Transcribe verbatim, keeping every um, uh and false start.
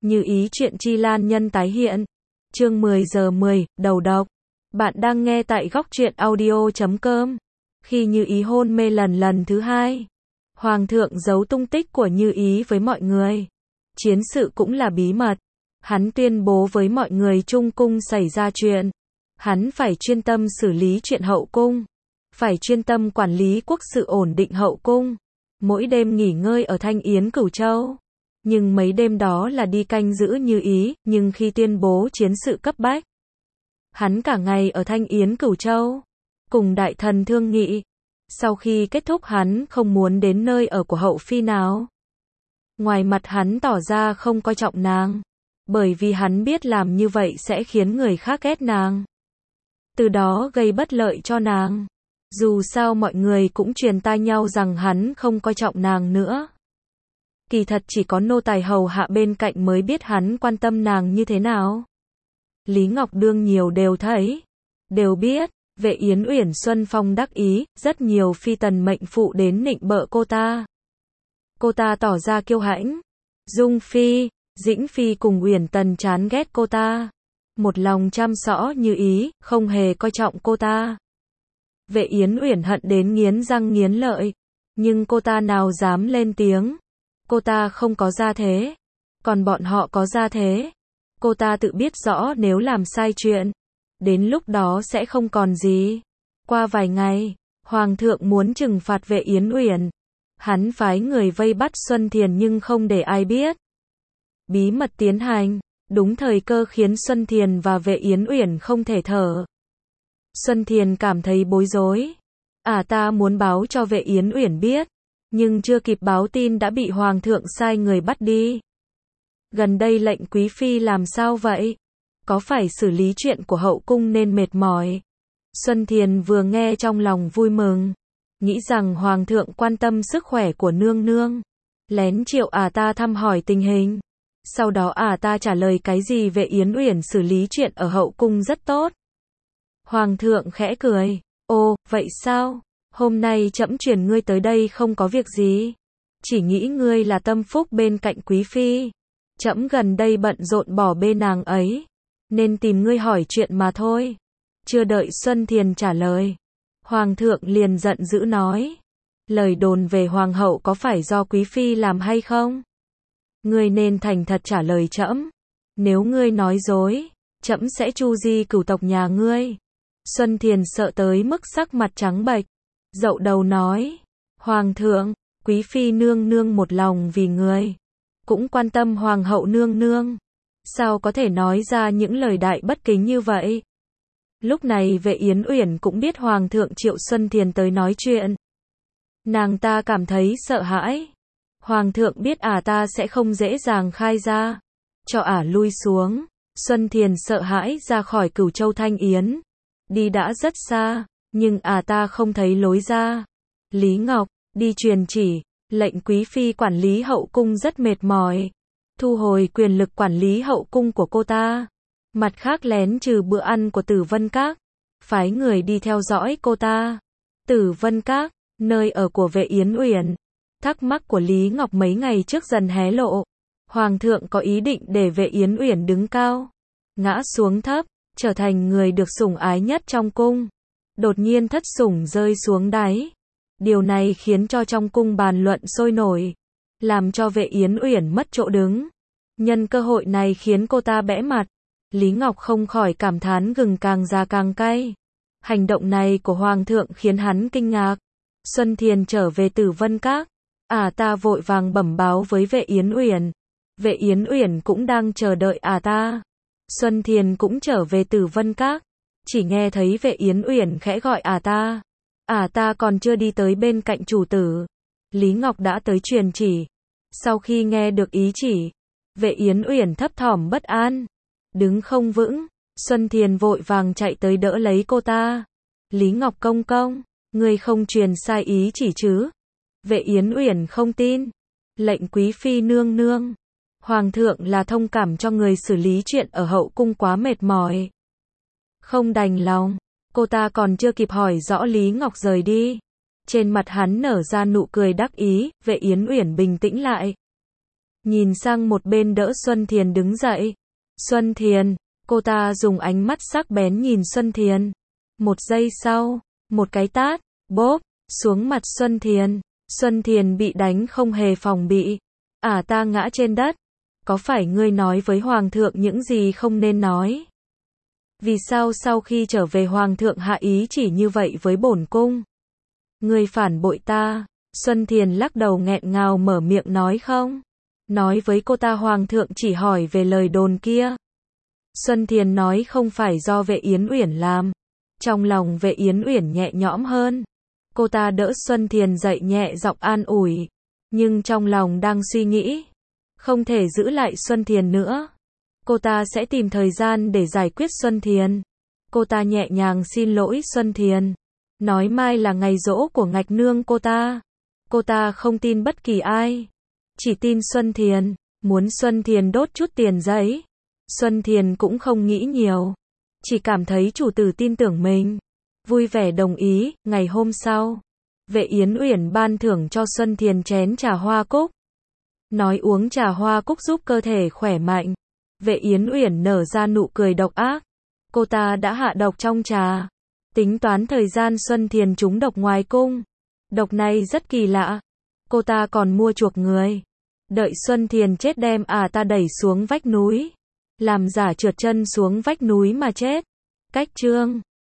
Như ý chuyện chi lan nhân tái hiện. Chương mười giờ mười, đầu độc. Bạn đang nghe tại góc truyện audio chấm com. Khi Như ý hôn mê lần lần thứ hai, Hoàng thượng giấu tung tích của Như ý với mọi người. Chiến sự cũng là bí mật. Hắn tuyên bố với mọi người trung cung xảy ra chuyện. Hắn phải chuyên tâm xử lý chuyện hậu cung. Phải chuyên tâm quản lý quốc sự ổn định hậu cung. Mỗi đêm nghỉ ngơi ở Thanh Yến Cửu Châu. Nhưng mấy đêm đó là đi canh giữ Như ý, nhưng khi tuyên bố chiến sự cấp bách, hắn cả ngày ở Thanh Yến Cửu Châu, cùng đại thần thương nghị. Sau khi kết thúc hắn không muốn đến nơi ở của hậu phi nào. Ngoài mặt hắn tỏ ra không coi trọng nàng, bởi vì hắn biết làm như vậy sẽ khiến người khác ghét nàng, từ đó gây bất lợi cho nàng. Dù sao mọi người cũng truyền tai nhau rằng hắn không coi trọng nàng nữa. Kỳ thật chỉ có nô tài hầu hạ bên cạnh mới biết hắn quan tâm nàng như thế nào. Lý Ngọc Đương nhiều đều thấy, đều biết. Vệ Yến Uyển Xuân Phong đắc ý, rất nhiều phi tần mệnh phụ đến nịnh bợ cô ta. Cô ta tỏ ra kiêu hãnh. Dung Phi, Dĩnh Phi cùng Uyển Tần chán ghét cô ta, một lòng chăm sóc Như ý, không hề coi trọng cô ta. Vệ Yến Uyển hận đến nghiến răng nghiến lợi, nhưng cô ta nào dám lên tiếng. Cô ta không có gia thế, còn bọn họ có gia thế. Cô ta tự biết rõ nếu làm sai chuyện, đến lúc đó sẽ không còn gì. Qua vài ngày, Hoàng thượng muốn trừng phạt Vệ Yến Uyển. Hắn phái người vây bắt Xuân Thiền nhưng không để ai biết. Bí mật tiến hành, đúng thời cơ khiến Xuân Thiền và Vệ Yến Uyển không thể thở. Xuân Thiền cảm thấy bối rối. À ta muốn báo cho Vệ Yến Uyển biết, nhưng chưa kịp báo tin đã bị Hoàng thượng sai người bắt đi. Gần đây lệnh quý phi làm sao vậy? Có phải xử lý chuyện của hậu cung nên mệt mỏi? Xuân Thiền vừa nghe trong lòng vui mừng, nghĩ rằng Hoàng thượng quan tâm sức khỏe của nương nương, lén triệu à ta thăm hỏi tình hình. Sau đó à ta trả lời cái gì Vệ Yến Uyển xử lý chuyện ở hậu cung rất tốt. Hoàng thượng khẽ cười, ô, vậy sao? Hôm nay trẫm truyền ngươi tới đây không có việc gì, chỉ nghĩ ngươi là tâm phúc bên cạnh quý phi. Trẫm gần đây bận rộn bỏ bê nàng ấy, nên tìm ngươi hỏi chuyện mà thôi. Chưa đợi Xuân Thiền trả lời, Hoàng thượng liền giận dữ nói, lời đồn về Hoàng hậu có phải do quý phi làm hay không? Ngươi nên thành thật trả lời trẫm. Nếu ngươi nói dối, trẫm sẽ tru di cửu tộc nhà ngươi. Xuân Thiền sợ tới mức sắc mặt trắng bệch, dậu đầu nói, Hoàng thượng, quý phi nương nương một lòng vì người, cũng quan tâm Hoàng hậu nương nương, sao có thể nói ra những lời đại bất kính như vậy? Lúc này Vệ Yến Uyển cũng biết Hoàng thượng triệu Xuân Thiền tới nói chuyện. Nàng ta cảm thấy sợ hãi. Hoàng thượng biết ả à ta sẽ không dễ dàng khai ra, cho ả à lui xuống. Xuân Thiền sợ hãi ra khỏi Cửu Châu Thanh Yến, đi đã rất xa, nhưng ả à ta không thấy lối ra. Lý Ngọc, đi truyền chỉ, lệnh quý phi quản lý hậu cung rất mệt mỏi, thu hồi quyền lực quản lý hậu cung của cô ta. Mặt khác lén trừ bữa ăn của Tử Vân Các, phái người đi theo dõi cô ta. Tử Vân Các, nơi ở của Vệ Yến Uyển. Thắc mắc của Lý Ngọc mấy ngày trước dần hé lộ. Hoàng thượng có ý định để Vệ Yến Uyển đứng cao, ngã xuống thấp, trở thành người được sủng ái nhất trong cung. Đột nhiên thất sủng rơi xuống đáy. Điều này khiến cho trong cung bàn luận sôi nổi, làm cho Vệ Yến Uyển mất chỗ đứng. Nhân cơ hội này khiến cô ta bẽ mặt. Lý Ngọc không khỏi cảm thán gừng càng già càng cay. Hành động này của Hoàng thượng khiến hắn kinh ngạc. Xuân Thiền trở về Tử Vân Các, à ta vội vàng bẩm báo với Vệ Yến Uyển. Vệ Yến Uyển cũng đang chờ đợi à ta. Xuân Thiền cũng trở về Tử Vân Các, chỉ nghe thấy Vệ Yến Uyển khẽ gọi à ta. À ta còn chưa đi tới bên cạnh chủ tử, Lý Ngọc đã tới truyền chỉ. Sau khi nghe được ý chỉ, Vệ Yến Uyển thấp thỏm bất an, đứng không vững. Xuân Thiền vội vàng chạy tới đỡ lấy cô ta. Lý Ngọc công công, ngươi không truyền sai ý chỉ chứ? Vệ Yến Uyển không tin. Lệnh quý phi nương nương, Hoàng thượng là thông cảm cho người xử lý chuyện ở hậu cung quá mệt mỏi, không đành lòng. Cô ta còn chưa kịp hỏi rõ Lý Ngọc rời đi, trên mặt hắn nở ra nụ cười đắc ý. Vệ Yến Uyển bình tĩnh lại, nhìn sang một bên đỡ Xuân Thiền đứng dậy. Xuân Thiền, cô ta dùng ánh mắt sắc bén nhìn Xuân Thiền. Một giây sau, một cái tát, bốp, xuống mặt Xuân Thiền. Xuân Thiền bị đánh không hề phòng bị. Ả ta ngã trên đất. Có phải ngươi nói với Hoàng thượng những gì không nên nói? Vì sao sau khi trở về Hoàng thượng hạ ý chỉ như vậy với bổn cung? Ngươi phản bội ta. Xuân Thiền lắc đầu nghẹn ngào mở miệng nói không. Nói với cô ta Hoàng thượng chỉ hỏi về lời đồn kia. Xuân Thiền nói không phải do Vệ Yến Uyển làm. Trong lòng Vệ Yến Uyển nhẹ nhõm hơn. Cô ta đỡ Xuân Thiền dậy nhẹ giọng an ủi. Nhưng trong lòng đang suy nghĩ. Không thể giữ lại Xuân Thiền nữa. Cô ta sẽ tìm thời gian để giải quyết Xuân Thiền. Cô ta nhẹ nhàng xin lỗi Xuân Thiền. Nói mai là ngày giỗ của ngạch nương cô ta. Cô ta không tin bất kỳ ai. Chỉ tin Xuân Thiền. Muốn Xuân Thiền đốt chút tiền giấy. Xuân Thiền cũng không nghĩ nhiều. Chỉ cảm thấy chủ tử tin tưởng mình. Vui vẻ đồng ý. Ngày hôm sau, Vệ Yến Uyển ban thưởng cho Xuân Thiền chén trà hoa cúc. Nói uống trà hoa cúc giúp cơ thể khỏe mạnh. Vệ Yến Uyển nở ra nụ cười độc ác. Cô ta đã hạ độc trong trà. Tính toán thời gian Xuân Thiền trúng độc ngoài cung. Độc này rất kỳ lạ. Cô ta còn mua chuộc người. Đợi Xuân Thiền chết đem à ta đẩy xuống vách núi. Làm giả trượt chân xuống vách núi mà chết. Cách chương